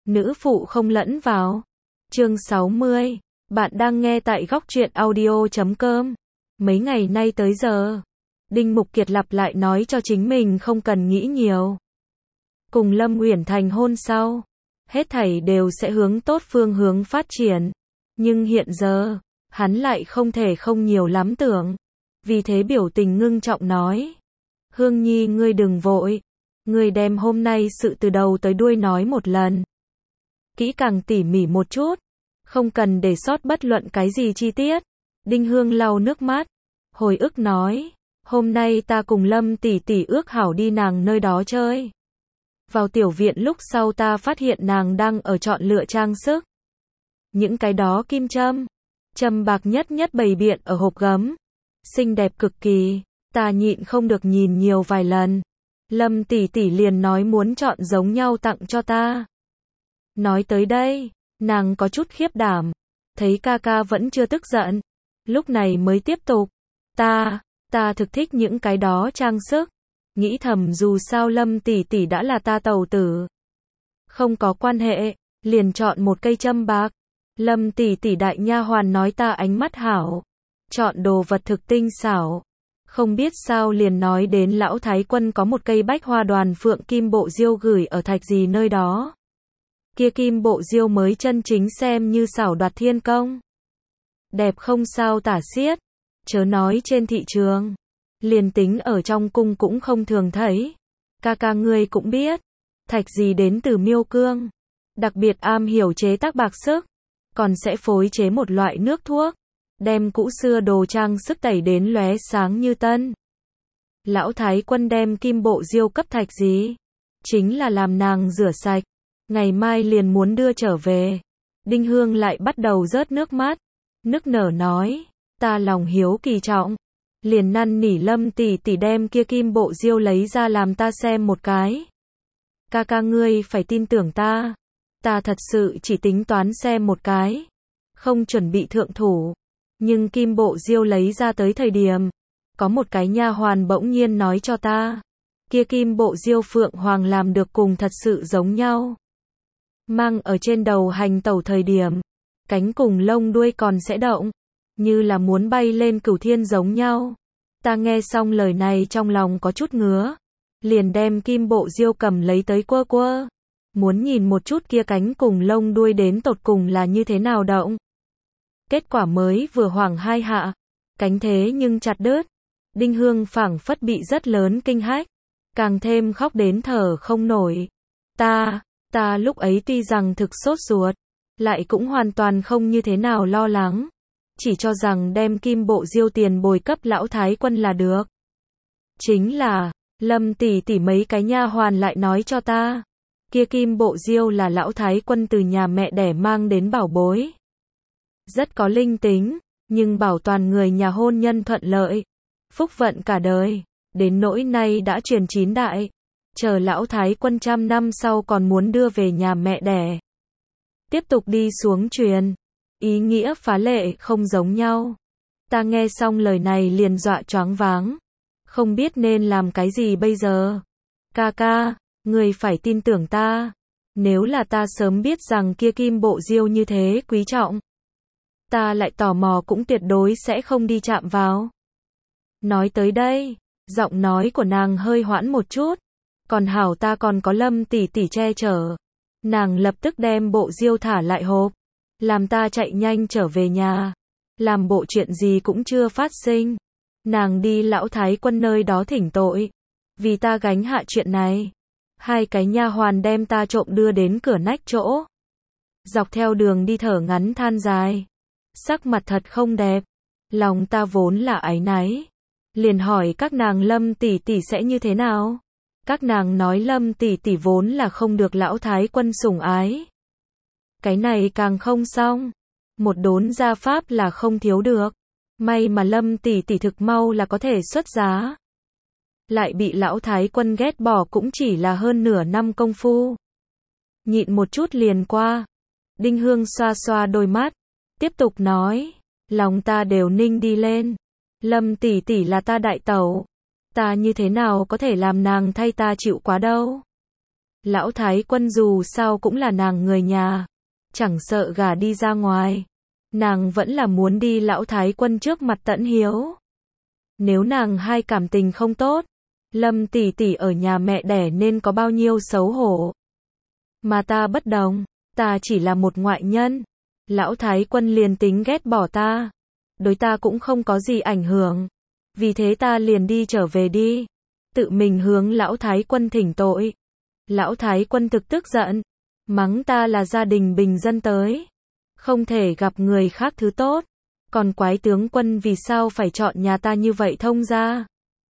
nữ phụ không lẫn vào. Chương 60. Bạn đang nghe tại góc truyện audio.com. Mấy ngày nay tới giờ, Đinh Mục Kiệt lặp lại nói cho chính mình không cần nghĩ nhiều. Cùng Lâm Uyển Thành hôn sau, hết thảy đều sẽ hướng tốt phương hướng phát triển. Nhưng hiện giờ, hắn lại không thể không nhiều lắm tưởng. Vì thế biểu tình ngưng trọng nói. Hương Nhi ngươi đừng vội. Ngươi đem hôm nay sự từ đầu tới đuôi nói một lần. Kỹ càng tỉ mỉ một chút. Không cần để sót bất luận cái gì chi tiết. Đinh Hương lau nước mắt. Hồi ức nói. Hôm nay ta cùng Lâm tỷ tỷ ước hảo đi nàng nơi đó chơi. Vào tiểu viện lúc sau ta phát hiện nàng đang ở chọn lựa trang sức. Những cái đó kim châm bạc nhất nhất bày biện ở hộp gấm. Xinh đẹp cực kỳ, ta nhịn không được nhìn nhiều vài lần. Lâm tỷ tỷ liền nói muốn chọn giống nhau tặng cho ta. Nói tới đây, nàng có chút khiếp đảm. Thấy ca ca vẫn chưa tức giận. Lúc này mới tiếp tục. Ta thực thích những cái đó trang sức. Nghĩ thầm dù sao Lâm tỷ tỷ đã là ta tàu tử. Không có quan hệ, liền chọn một cây châm bạc. Lâm tỷ tỷ đại nha hoàn nói ta ánh mắt hảo. Chọn đồ vật thực tinh xảo. Không biết sao liền nói đến lão thái quân có một cây bách hoa đoàn phượng kim bộ diêu gửi ở thạch gì nơi đó. Kia kim bộ diêu mới chân chính xem như xảo đoạt thiên công. Đẹp không sao tả xiết. Chớ nói trên thị trường. Liền tính ở trong cung cũng không thường thấy. Ca ca ngươi cũng biết. Thạch gì đến từ Miêu Cương. Đặc biệt am hiểu chế tác bạc sức. Còn sẽ phối chế một loại nước thuốc. Đem cũ xưa đồ trang sức tẩy đến lóe sáng như tân. Lão thái quân đem kim bộ diêu cấp thạch gì. Chính là làm nàng rửa sạch. Ngày mai liền muốn đưa trở về. Đinh Hương lại bắt đầu rớt nước mắt. Nức nở nói. Ta lòng hiếu kỳ trọng. Liền năn nỉ Lâm tỷ tỷ đem kia kim bộ diêu lấy ra làm ta xem một cái. Ca ca ngươi phải tin tưởng ta. Ta thật sự chỉ tính toán xem một cái. Không chuẩn bị thượng thủ. Nhưng kim bộ diêu lấy ra tới thời điểm. Có một cái nha hoàn bỗng nhiên nói cho ta. Kia kim bộ diêu phượng hoàng làm được cùng thật sự giống nhau. Mang ở trên đầu hành tẩu thời điểm. Cánh cùng lông đuôi còn sẽ động. Như là muốn bay lên cửu thiên giống nhau. Ta nghe xong lời này trong lòng có chút ngứa. Liền đem kim bộ diêu cầm lấy tới quơ quơ. Muốn nhìn một chút kia cánh cùng lông đuôi đến tột cùng là như thế nào động. Kết quả mới vừa hoảng hai hạ. Cánh thế nhưng chặt đứt. Đinh Hương phảng phất bị rất lớn kinh hách. Càng thêm khóc đến thở không nổi. Ta lúc ấy tuy rằng thực sốt ruột. Lại cũng hoàn toàn không như thế nào lo lắng. Chỉ cho rằng đem kim bộ diêu tiền bồi cấp lão thái quân là được. Chính là, Lâm tỷ tỷ mấy cái nha hoàn lại nói cho ta. Kia kim bộ diêu là lão thái quân từ nhà mẹ đẻ mang đến bảo bối. Rất có linh tính, nhưng bảo toàn người nhà hôn nhân thuận lợi. Phúc vận cả đời, đến nỗi nay đã truyền 9 đại. Chờ lão thái quân 100 năm sau còn muốn đưa về nhà mẹ đẻ. Tiếp tục đi xuống truyền. Ý nghĩa phá lệ không giống nhau. Ta nghe xong lời này liền dọa choáng váng. Không biết nên làm cái gì bây giờ. Ca ca, người phải tin tưởng ta. Nếu là ta sớm biết rằng kia kim bộ diêu như thế quý trọng. Ta lại tò mò cũng tuyệt đối sẽ không đi chạm vào. Nói tới đây, giọng nói của nàng hơi hoãn một chút. Còn hảo ta còn có Lâm tỷ tỷ che chở. Nàng lập tức đem bộ diêu thả lại hộp. Làm ta chạy nhanh trở về nhà. Làm bộ chuyện gì cũng chưa phát sinh. Nàng đi lão thái quân nơi đó thỉnh tội. Vì ta gánh hạ chuyện này. Hai cái nha hoàn đem ta trộm đưa đến cửa nách chỗ. Dọc theo đường đi thở ngắn than dài. Sắc mặt thật không đẹp. Lòng ta vốn là áy náy. Liền hỏi các nàng Lâm tỷ tỷ sẽ như thế nào. Các nàng nói Lâm tỷ tỷ vốn là không được lão thái quân sủng ái. Cái này càng không xong. Một đốn gia pháp là không thiếu được. May mà Lâm tỷ tỷ thực mau là có thể xuất giá. Lại bị lão thái quân ghét bỏ cũng chỉ là hơn nửa năm công phu. Nhịn một chút liền qua. Đinh Hương xoa xoa đôi mắt. Tiếp tục nói. Lòng ta đều ninh đi lên. Lâm tỷ tỷ là ta đại tẩu. Ta như thế nào có thể làm nàng thay ta chịu quá đâu. Lão Thái Quân dù sao cũng là nàng người nhà, chẳng sợ gả đi ra ngoài, nàng vẫn là muốn đi Lão Thái Quân trước mặt tận hiếu. Nếu nàng hai cảm tình không tốt, Lâm tỷ tỷ ở nhà mẹ đẻ nên có bao nhiêu xấu hổ. Mà ta bất đồng, ta chỉ là một ngoại nhân, Lão Thái Quân liền tính ghét bỏ ta, đối ta cũng không có gì ảnh hưởng, vì thế ta liền đi trở về đi, tự mình hướng Lão Thái Quân thỉnh tội. Lão Thái Quân thực tức giận, mắng ta là gia đình bình dân tới, không thể gặp người khác thứ tốt, còn quái tướng quân vì sao phải chọn nhà ta như vậy thông ra.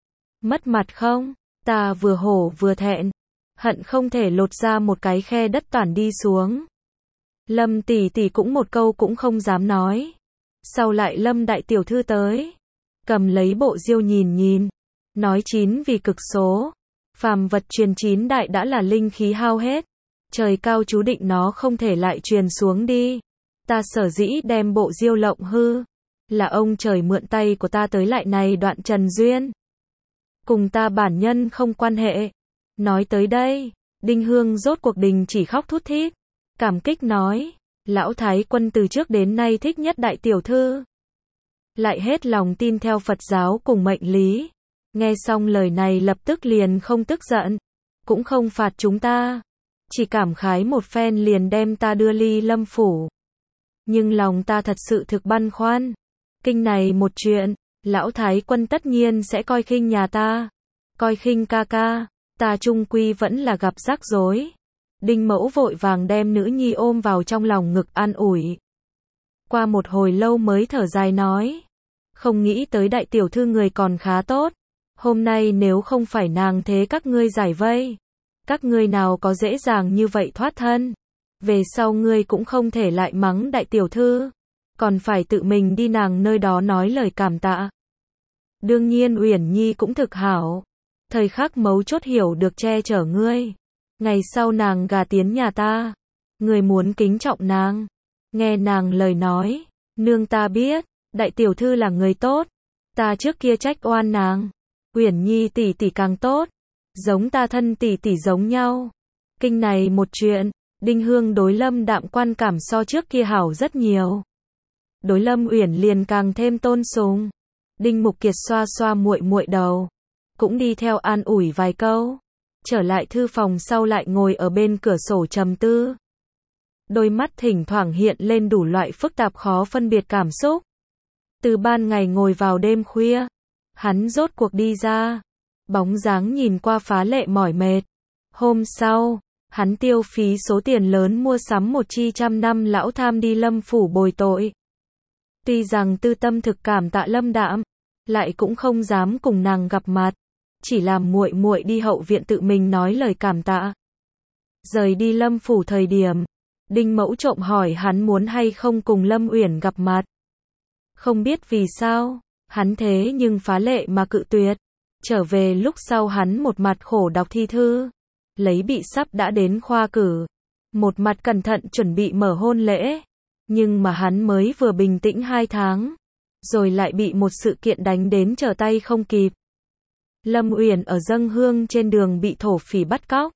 Mất mặt không? Ta vừa hổ vừa thẹn, hận không thể lột ra một cái khe đất toàn đi xuống. Lâm tỷ tỷ cũng một câu cũng không dám nói. Sau lại Lâm đại tiểu thư tới, cầm lấy bộ diêu nhìn nhìn, nói 9 vì cực số, phàm vật truyền 9 đại đã là linh khí hao hết, trời cao chú định nó không thể lại truyền xuống đi. Ta sở dĩ đem bộ diêu lộng hư, là ông trời mượn tay của ta tới lại này đoạn trần duyên, cùng ta bản nhân không quan hệ. Nói tới đây, Đinh Hương rốt cuộc đình chỉ khóc thút thít, cảm kích nói, Lão Thái Quân từ trước đến nay thích nhất đại tiểu thư, lại hết lòng tin theo Phật giáo cùng mệnh lý. Nghe xong lời này lập tức liền không tức giận, cũng không phạt chúng ta, chỉ cảm khái một phen liền đem ta đưa ly Lâm phủ. Nhưng lòng ta thật sự thực băn khoăn, kinh này một chuyện, Lão Thái Quân tất nhiên sẽ coi khinh nhà ta, coi khinh ca ca, ta chung quy vẫn là gặp rắc rối. Đinh Mẫu vội vàng đem nữ nhi ôm vào trong lòng ngực an ủi. Qua một hồi lâu mới thở dài nói, không nghĩ tới đại tiểu thư người còn khá tốt, hôm nay nếu không phải nàng thế các ngươi giải vây, các ngươi nào có dễ dàng như vậy thoát thân. Về sau ngươi cũng không thể lại mắng đại tiểu thư, còn phải tự mình đi nàng nơi đó nói lời cảm tạ. Đương nhiên Uyển Nhi cũng thực hảo, thời khắc mấu chốt hiểu được che chở ngươi. Ngày sau nàng gả tiến nhà ta, ngươi muốn kính trọng nàng, nghe nàng lời nói. Nương ta biết, đại tiểu thư là người tốt, ta trước kia trách oan nàng. Uyển Nhi tỷ tỷ càng tốt, giống ta thân tỷ tỷ giống nhau. Kinh này một chuyện, Đinh Hương đối Lâm Đạm quan cảm so trước kia hảo rất nhiều. Đối Lâm Uyển liền càng thêm tôn sùng. Đinh Mục Kiệt xoa xoa muội muội đầu, cũng đi theo an ủi vài câu. Trở lại thư phòng sau lại ngồi ở bên cửa sổ trầm tư. Đôi mắt thỉnh thoảng hiện lên đủ loại phức tạp khó phân biệt cảm xúc. Từ ban ngày ngồi vào đêm khuya, hắn rốt cuộc đi ra, bóng dáng nhìn qua phá lệ mỏi mệt. Hôm sau, hắn tiêu phí số tiền lớn mua sắm một chi 100 năm lão tham đi Lâm phủ bồi tội. Tuy rằng tư tâm thực cảm tạ Lâm Đạm, lại cũng không dám cùng nàng gặp mặt, chỉ làm muội muội đi hậu viện tự mình nói lời cảm tạ. Rời đi Lâm phủ thời điểm, Đinh Mẫu trộm hỏi hắn muốn hay không cùng Lâm Uyển gặp mặt. Không biết vì sao, hắn thế nhưng phá lệ mà cự tuyệt. Trở về lúc sau hắn một mặt khổ đọc thi thư, lấy bị sắp đã đến khoa cử, một mặt cẩn thận chuẩn bị mở hôn lễ. Nhưng mà hắn mới vừa bình tĩnh 2 tháng, rồi lại bị một sự kiện đánh đến trở tay không kịp. Lâm Uyển ở dâng hương trên đường bị thổ phỉ bắt cóc.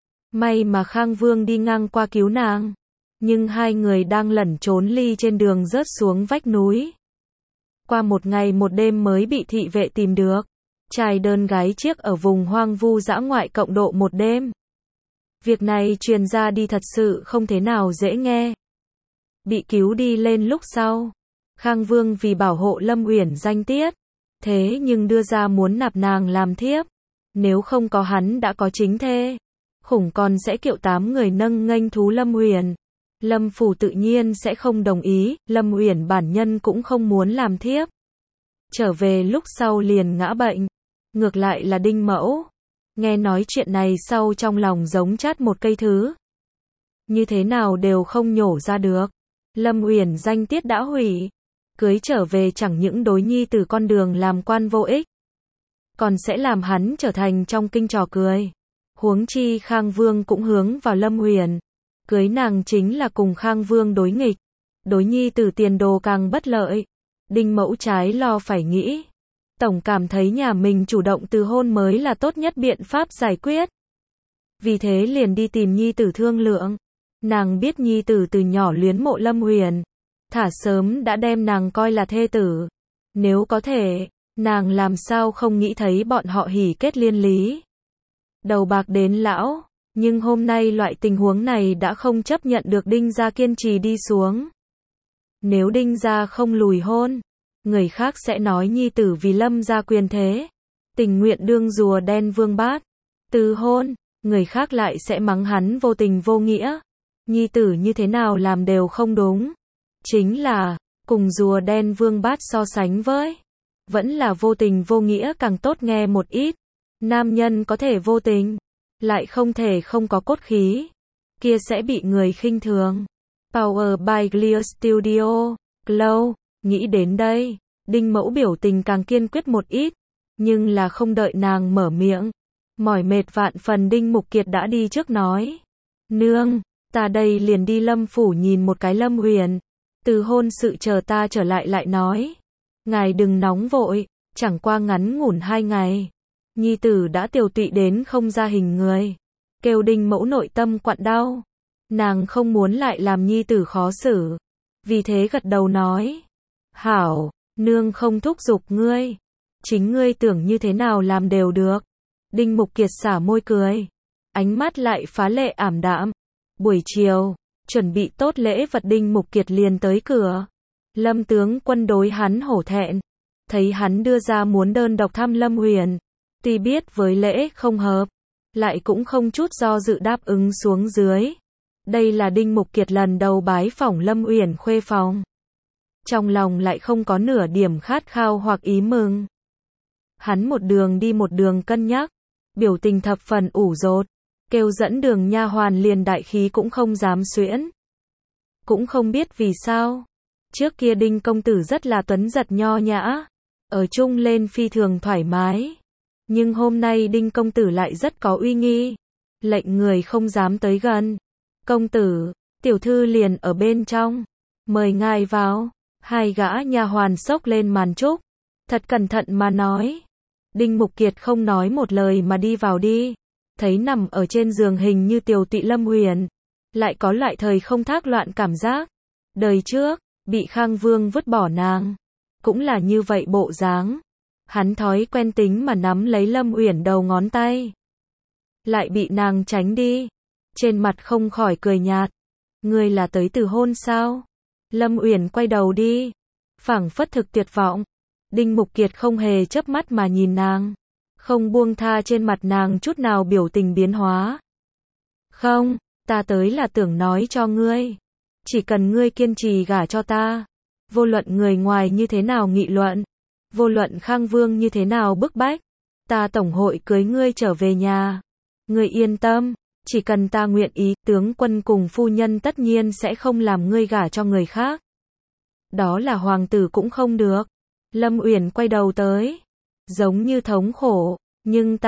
May mà Khang Vương đi ngang qua cứu nàng, nhưng hai người đang lẩn trốn ly trên đường rớt xuống vách núi. Qua một ngày một đêm mới bị thị vệ tìm được. Trai đơn gái chiếc ở vùng hoang vu dã ngoại cộng độ một đêm. Việc này truyền ra đi thật sự không thế nào dễ nghe. Bị cứu đi lên lúc sau, Khang Vương vì bảo hộ Lâm Uyển danh tiết, thế nhưng đưa ra muốn nạp nàng làm thiếp. Nếu không có hắn đã có chính thê, khủng còn sẽ kiệu 8 người nâng nghênh thú Lâm Uyển. Lâm phủ tự nhiên sẽ không đồng ý, Lâm Uyển bản nhân cũng không muốn làm thiếp. Trở về lúc sau liền ngã bệnh. Ngược lại là Đinh Mẫu, nghe nói chuyện này sau trong lòng giống chát một cây thứ. Như thế nào đều không nhổ ra được. Lâm Uyển danh tiết đã hủy, cưới trở về chẳng những đối nhi từ con đường làm quan vô ích, còn sẽ làm hắn trở thành trong kinh trò cười. Huống chi Khang Vương cũng hướng vào Lâm Uyển, cưới nàng chính là cùng Khang Vương đối nghịch, đối nhi từ tiền đồ càng bất lợi. Đinh Mẫu trái lo phải nghĩ, tổng cảm thấy nhà mình chủ động từ hôn mới là tốt nhất biện pháp giải quyết. vì thế liền đi tìm nhi tử thương lượng. Nàng biết nhi tử từ nhỏ luyến mộ Lâm Huyền, thả sớm đã đem nàng coi là thê tử. Nếu có thể, nàng làm sao không nghĩ thấy bọn họ hỉ kết liên lý. Đầu bạc đến lão, nhưng hôm nay loại tình huống này đã không chấp nhận được Đinh gia kiên trì đi xuống. Nếu Đinh gia không lùi hôn, người khác sẽ nói nhi tử vì Lâm gia quyền thế, tình nguyện đương rùa đen vương bát. Từ hôn, người khác lại sẽ mắng hắn vô tình vô nghĩa. Nhi tử như thế nào làm đều không đúng. Chính là, cùng rùa đen vương bát so sánh với, vẫn là vô tình vô nghĩa càng tốt nghe một ít. Nam nhân có thể vô tình, lại không thể không có cốt khí, kia sẽ bị người khinh thường. Power by Clear Studio, Glow, nghĩ đến đây, Đinh Mẫu biểu tình càng kiên quyết một ít, nhưng là không đợi nàng mở miệng. Mỏi mệt vạn phần Đinh Mục Kiệt đã đi trước nói. Nương, ta đây liền đi Lâm phủ nhìn một cái Lâm Huyền, từ hôn sự chờ ta trở lại nói. Ngài đừng nóng vội, chẳng qua ngắn ngủn 2 ngày. Nhi tử đã tiều tụy đến không ra hình người. Kêu Đinh Mẫu nội tâm quặn đau. Nàng không muốn lại làm nhi tử khó xử. Vì thế gật đầu nói. Hảo, nương không thúc giục ngươi. Chính ngươi tưởng như thế nào làm đều được. Đinh Mục Kiệt xả môi cười. Ánh mắt lại phá lệ ảm đạm. Buổi chiều, chuẩn bị tốt lễ vật Đinh Mục Kiệt liền tới cửa. Lâm tướng quân đối hắn hổ thẹn. Thấy hắn đưa ra muốn đơn độc thăm Lâm Huyền. Tuy biết với lễ không hợp, lại cũng không chút do dự đáp ứng xuống dưới. Đây là Đinh Mục Kiệt lần đầu bái phỏng Lâm Uyển khuê phòng. Trong lòng lại không có nửa điểm khát khao hoặc ý mừng. Hắn một đường đi một đường cân nhắc, biểu tình thập phần ủ rột, kêu dẫn đường nha hoàn liền đại khí cũng không dám xuyễn. Cũng không biết vì sao, trước kia Đinh công tử rất là tuấn giật nho nhã, ở chung lên phi thường thoải mái. Nhưng hôm nay Đinh công tử lại rất có uy nghi, lệnh người không dám tới gần. Công tử, tiểu thư liền ở bên trong, mời ngài vào. Hai gã nha hoàn xốc lên màn trúc, thật cẩn thận mà nói. Đinh Mục Kiệt không nói một lời mà đi vào đi, thấy nằm ở trên giường hình như tiều tụy Lâm Huyền, lại có loại thời không thác loạn cảm giác. Đời trước, bị Khang Vương vứt bỏ nàng, cũng là như vậy bộ dáng. Hắn thói quen tính mà nắm lấy Lâm Uyển đầu ngón tay, lại bị nàng tránh đi, trên mặt không khỏi cười nhạt. Ngươi là tới từ hôn sao? Lâm Uyển quay đầu đi, phảng phất thực tuyệt vọng. Đinh Mục Kiệt không hề chớp mắt mà nhìn nàng, không buông tha trên mặt nàng chút nào biểu tình biến hóa. Không, ta tới là tưởng nói cho ngươi, chỉ cần ngươi kiên trì gả cho ta, vô luận người ngoài như thế nào nghị luận, vô luận Khang Vương như thế nào bức bách, ta tổng hội cưới ngươi trở về nhà. Ngươi yên tâm, chỉ cần ta nguyện ý, tướng quân cùng phu nhân tất nhiên sẽ không làm ngươi gả cho người khác. Đó là hoàng tử cũng không được. Lâm Uyển quay đầu tới, giống như thống khổ, nhưng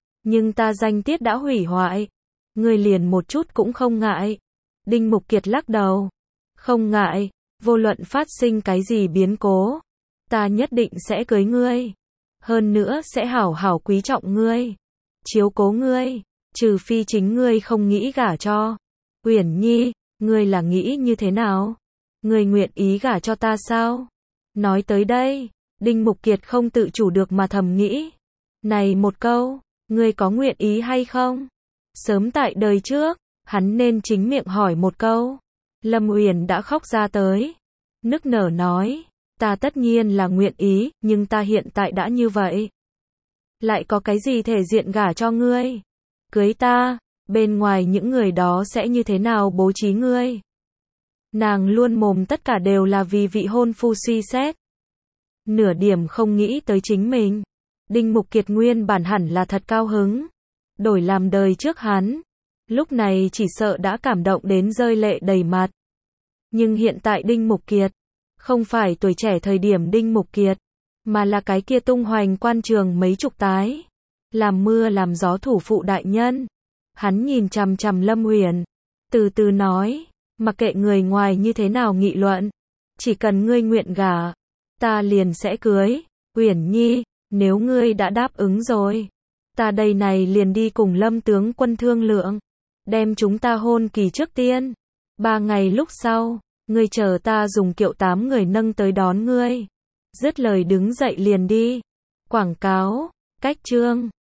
ta danh tiết đã hủy hoại, ngươi liền một chút cũng không ngại. Đinh Mục Kiệt lắc đầu, không ngại, vô luận phát sinh cái gì biến cố, ta nhất định sẽ cưới ngươi, hơn nữa sẽ hảo hảo quý trọng ngươi, chiếu cố ngươi, trừ phi chính ngươi không nghĩ gả cho. Uyển Nhi, ngươi là nghĩ như thế nào? Ngươi nguyện ý gả cho ta sao? Nói tới đây, Đinh Mục Kiệt không tự chủ được mà thầm nghĩ. Này một câu, ngươi có nguyện ý hay không? Sớm tại đời trước, hắn nên chính miệng hỏi một câu. Lâm Uyển đã khóc ra tới, nức nở nói, ta tất nhiên là nguyện ý, nhưng ta hiện tại đã như vậy. Lại có cái gì thể diện gả cho ngươi? Cưới ta, bên ngoài những người đó sẽ như thế nào bố trí ngươi? Nàng luôn mồm tất cả đều là vì vị hôn phu suy xét. Nửa điểm không nghĩ tới chính mình. Đinh Mục Kiệt nguyên bản hẳn là thật cao hứng. Đổi làm đời trước hắn, lúc này chỉ sợ đã cảm động đến rơi lệ đầy mặt. Nhưng hiện tại Đinh Mục Kiệt, không phải tuổi trẻ thời điểm Đinh Mục Kiệt, mà là cái kia tung hoành quan trường mấy chục tái, làm mưa làm gió thủ phụ đại nhân. Hắn nhìn chằm chằm Lâm Uyển, từ từ nói, mặc kệ người ngoài như thế nào nghị luận, chỉ cần ngươi nguyện gả, ta liền sẽ cưới. Uyển Nhi, nếu ngươi đã đáp ứng rồi, Ta đây này liền đi cùng Lâm tướng quân thương lượng. Đem chúng ta hôn kỳ trước tiên. 3 ngày lúc sau, ngươi chờ ta dùng kiệu 8 người nâng tới đón ngươi. Dứt lời đứng dậy liền đi. Quảng cáo, cách chương.